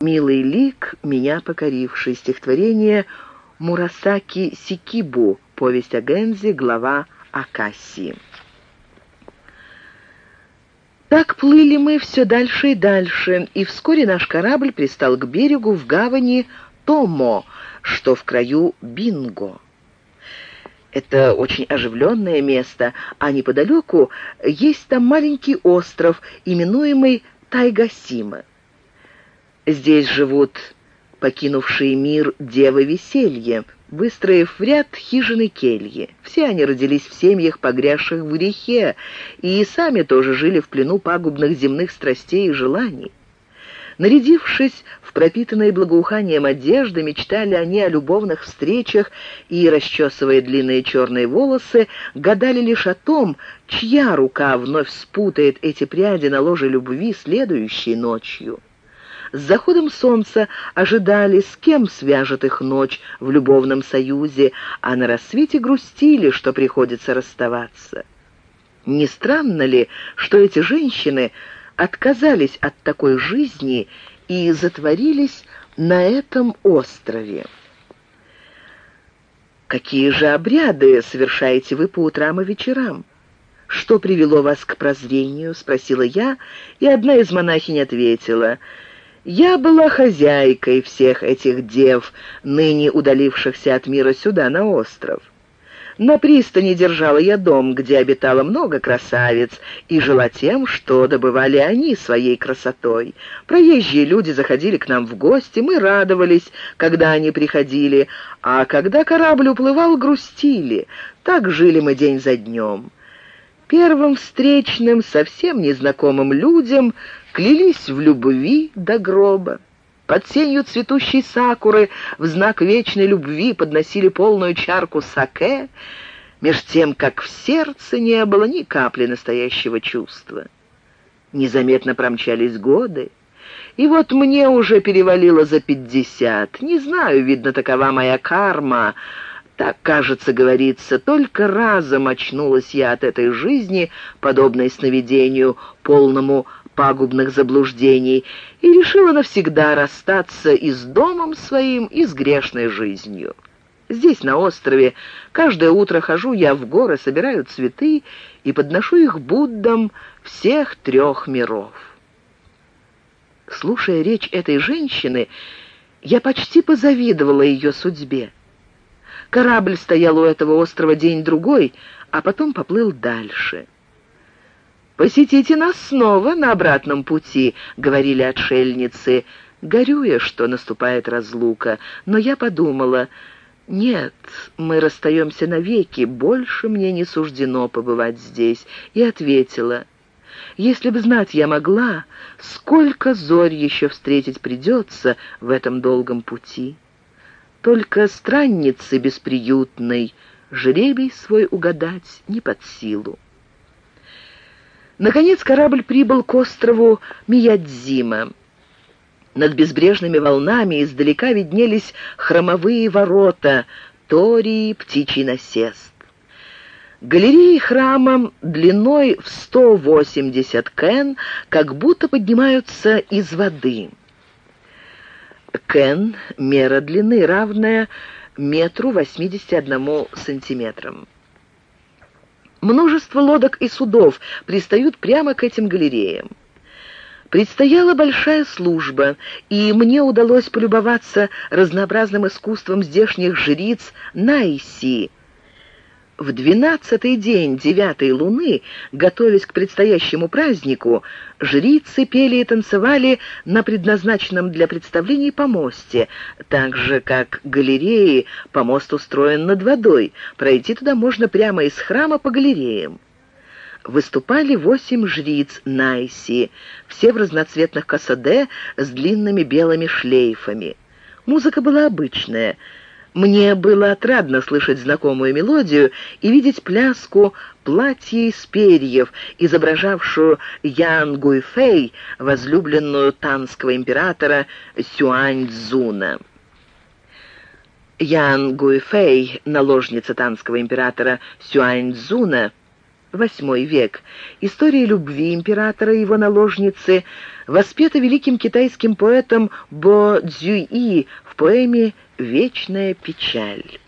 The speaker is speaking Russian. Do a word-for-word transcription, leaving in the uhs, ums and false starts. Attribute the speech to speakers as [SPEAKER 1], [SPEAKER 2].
[SPEAKER 1] «Милый лик, меня покоривший», стихотворение Мурасаки Сикибу, повесть о Гэнзи, глава о Кассии. Так плыли мы все дальше и дальше, и вскоре наш корабль пристал к берегу в гавани Томо, что в краю Бинго. Это очень оживленное место, а неподалеку есть там маленький остров, именуемый Тайгасима. Здесь живут покинувшие мир девы веселья, выстроив в ряд хижины кельи. Все они родились в семьях, погрязших в грехе, и сами тоже жили в плену пагубных земных страстей и желаний. Нарядившись в пропитанные благоуханием одежды, мечтали они о любовных встречах и, расчесывая длинные черные волосы, гадали лишь о том, чья рука вновь спутает эти пряди на ложе любви следующей ночью. С заходом солнца ожидали, с кем свяжет их ночь в любовном союзе, а на рассвете грустили, что приходится расставаться. Не странно ли, что эти женщины отказались от такой жизни и затворились на этом острове? «Какие же обряды совершаете вы по утрам и вечерам? Что привело вас к прозрению?» — спросила я, и одна из монахинь ответила: «Я была хозяйкой всех этих дев, ныне удалившихся от мира сюда, на остров. На пристани держала я дом, где обитало много красавиц, и жила тем, что добывали они своей красотой. Проезжие люди заходили к нам в гости, мы радовались, когда они приходили, а когда корабль уплывал, грустили. Так жили мы день за днем. Первым встречным, совсем незнакомым людям клялись в любви до гроба. Под сенью цветущей сакуры в знак вечной любви подносили полную чарку саке, меж тем, как в сердце не было ни капли настоящего чувства. Незаметно промчались годы, и вот мне уже перевалило за пятьдесят. Не знаю, видно, такова моя карма. Так, кажется, говорится, только разом очнулась я от этой жизни, подобной сновидению, полному пагубных заблуждений, и решила навсегда расстаться и с домом своим, и с грешной жизнью. Здесь, на острове, каждое утро хожу я в горы, собираю цветы и подношу их Буддам всех трех миров. Слушая речь этой женщины, я почти позавидовала ее судьбе. Корабль стоял у этого острова день-другой, а потом поплыл дальше. «Посетите нас снова на обратном пути», — говорили отшельницы, горюя, что наступает разлука. Но я подумала: нет, мы расстаемся навеки, больше мне не суждено побывать здесь, и ответила: если бы знать я могла, сколько зорь еще встретить придется в этом долгом пути. Только страннице бесприютной жребий свой угадать не под силу. Наконец корабль прибыл к острову Миядзима. Над безбрежными волнами издалека виднелись хромовые ворота, тории, птичий насест. Галереи храма длиной в сто восемьдесят кэн как будто поднимаются из воды. Кэн — мера длины, равная метру восьмидесяти одному сантиметрам. Множество лодок и судов пристают прямо к этим галереям. Предстояла большая служба, и мне удалось полюбоваться разнообразным искусством здешних жриц Найси. В двенадцатый день девятой луны, готовясь к предстоящему празднику, жрицы пели и танцевали на предназначенном для представлений помосте. Так же, как галереи, помост устроен над водой. Пройти туда можно прямо из храма по галереям. Выступали восемь жриц Найси, все в разноцветных косоде с длинными белыми шлейфами. Музыка была обычная. Мне было отрадно слышать знакомую мелодию и видеть пляску «Платье из перьев», изображавшую Ян Гуйфэй, возлюбленную танского императора Сюань-Цзуна. Ян Гуйфэй, наложница танского императора Сюань-Цзуна, восьмой век. История любви императора и его наложницы воспета великим китайским поэтом Бо Цзюи в поэме «Вечная печаль».